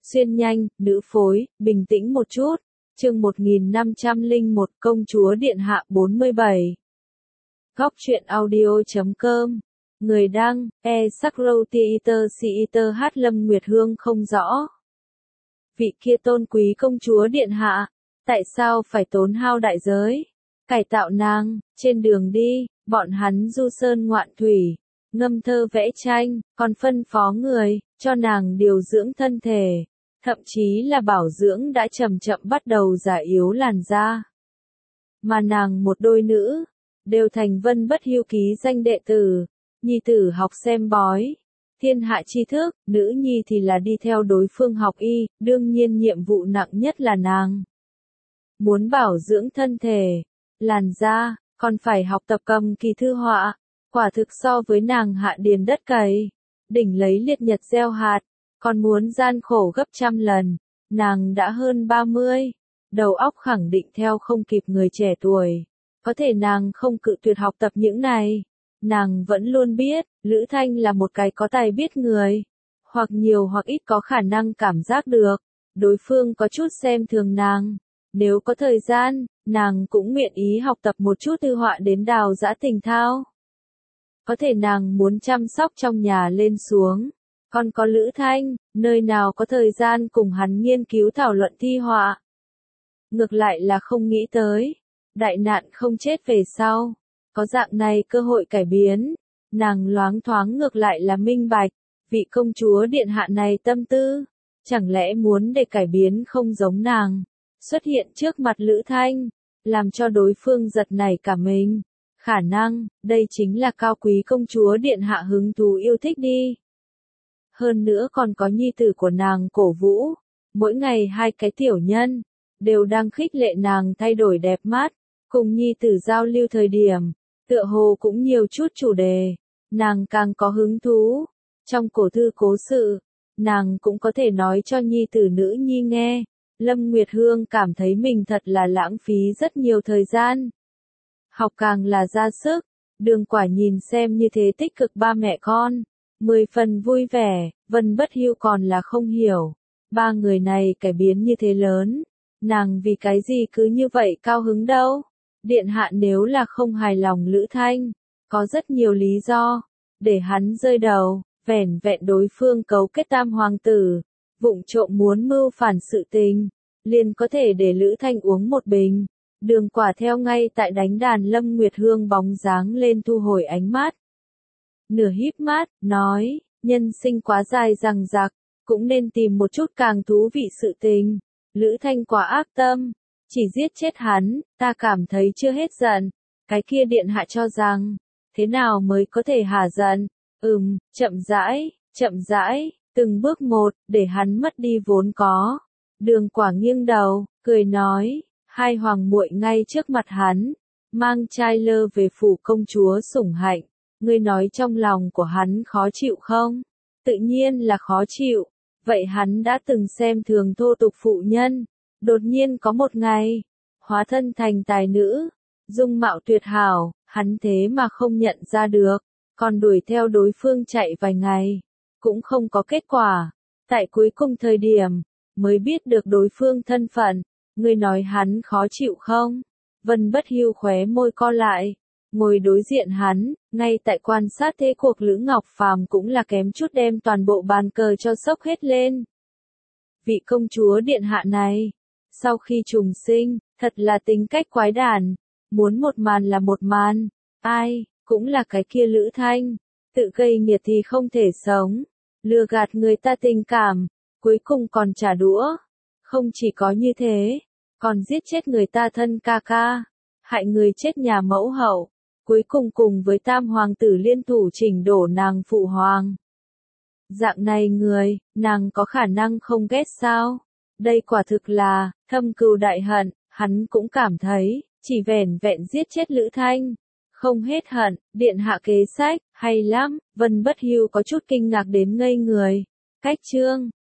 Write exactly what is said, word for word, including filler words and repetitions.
Xuyên nhanh, nữ phối, bình tĩnh một chút. Chương một nghìn năm trăm lẻ một Công chúa Điện Hạ bốn mươi bảy. Góc truyện audio chấm com. Người đăng, e Sakro Theater Theater hát Lâm Nguyệt Hương không rõ. Vị kia tôn quý công chúa Điện Hạ, tại sao phải tốn hao đại giới? Cải tạo nàng, trên đường đi, bọn hắn du sơn ngoạn thủy, ngâm thơ vẽ tranh, còn phân phó người, cho nàng điều dưỡng thân thể. Thậm chí là bảo dưỡng đã chậm chậm bắt đầu già yếu làn da. Mà nàng một đôi nữ, đều thành vân bất hưu ký danh đệ tử, nhi tử học xem bói, thiên hạ tri thức, nữ nhi thì là đi theo đối phương học y, đương nhiên nhiệm vụ nặng nhất là nàng. Muốn bảo dưỡng thân thể, làn da, còn phải học tập cầm kỳ thư họa, quả thực so với nàng hạ điền đất cày, đỉnh lấy liệt nhật gieo hạt. Còn muốn gian khổ gấp trăm lần, nàng đã hơn ba mươi, đầu óc khẳng định theo không kịp người trẻ tuổi. Có thể nàng không cự tuyệt học tập những này. Nàng vẫn luôn biết, Lữ Thanh là một cái có tài biết người. Hoặc nhiều hoặc ít có khả năng cảm giác được. Đối phương có chút xem thường nàng. Nếu có thời gian, nàng cũng nguyện ý học tập một chút thư họa đến đào giã tình thao. Có thể nàng muốn chăm sóc trong nhà lên xuống. Còn có Lữ Thanh, nơi nào có thời gian cùng hắn nghiên cứu thảo luận thi họa. Ngược lại là không nghĩ tới. Đại nạn không chết về sau. Có dạng này cơ hội cải biến. Nàng loáng thoáng ngược lại là minh bạch. Vị công chúa Điện Hạ này tâm tư. Chẳng lẽ muốn để cải biến không giống nàng. Xuất hiện trước mặt Lữ Thanh. Làm cho đối phương giật nảy cả mình. Khả năng, đây chính là cao quý công chúa Điện Hạ hứng thú yêu thích đi. Hơn nữa còn có nhi tử của nàng cổ vũ. Mỗi ngày hai cái tiểu nhân, đều đang khích lệ nàng thay đổi đẹp mắt. Cùng nhi tử giao lưu thời điểm, tựa hồ cũng nhiều chút chủ đề. Nàng càng có hứng thú. Trong cổ thư cố sự, nàng cũng có thể nói cho nhi tử nữ nhi nghe. Lâm Nguyệt Hương cảm thấy mình thật là lãng phí rất nhiều thời gian. Học càng là ra sức. Đường Quả nhìn xem như thế tích cực ba mẹ con. Mười phần vui vẻ, Vân Bất Hưu còn là không hiểu. Ba người này cải biến như thế lớn. Nàng vì cái gì cứ như vậy cao hứng đâu. Điện Hạ nếu là không hài lòng Lữ Thanh. Có rất nhiều lý do. Để hắn rơi đầu, vẻn vẹn đối phương cấu kết tam hoàng tử. Vụng trộm muốn mưu phản sự tình. Liền có thể để Lữ Thanh uống một bình. Đường Quả theo ngay tại đánh đàn Lâm Nguyệt Hương bóng dáng lên thu hồi ánh mắt. Nửa híp mắt, nói, nhân sinh quá dài dằng dặc, cũng nên tìm một chút càng thú vị sự tình. Lữ Thanh quá ác tâm, chỉ giết chết hắn, ta cảm thấy chưa hết giận. Cái kia Điện Hạ cho rằng, thế nào mới có thể hả giận? Ừm, chậm rãi, chậm rãi, từng bước một, để hắn mất đi vốn có. Đường Quả nghiêng đầu, cười nói, hai hoàng muội ngay trước mặt hắn, mang trai lơ về phủ công chúa sủng hạnh. Ngươi nói trong lòng của hắn khó chịu không? Tự nhiên là khó chịu. Vậy hắn đã từng xem thường thô tục phụ nhân. Đột nhiên có một ngày, hóa thân thành tài nữ, dung mạo tuyệt hảo, hắn thế mà không nhận ra được. Còn đuổi theo đối phương chạy vài ngày. Cũng không có kết quả. Tại cuối cùng thời điểm, mới biết được đối phương thân phận. Ngươi nói hắn khó chịu không? Vân Bất Hưu khóe môi co lại. Ngồi đối diện hắn, ngay tại quan sát thế cuộc Lữ Ngọc Phàm cũng là kém chút đem toàn bộ bàn cờ cho sốc hết lên. Vị công chúa Điện Hạ này, sau khi trùng sinh, thật là tính cách quái đản, muốn một màn là một màn, ai, cũng là cái kia Lữ Thanh, tự gây nghiệt thì không thể sống, lừa gạt người ta tình cảm, cuối cùng còn trả đũa. Không chỉ có như thế, còn giết chết người ta thân ca ca, hại người chết nhà mẫu hậu. Cuối cùng cùng với tam hoàng tử liên thủ chỉnh đổ nàng phụ hoàng. Dạng này người, nàng có khả năng không ghét sao? Đây quả thực là, thâm cừu đại hận, hắn cũng cảm thấy, chỉ vẻn vẹn giết chết Lữ Thanh. Không hết hận, Điện Hạ kế sách, hay lắm, Vân Bất Hưu có chút kinh ngạc đến ngây người. Cách chương,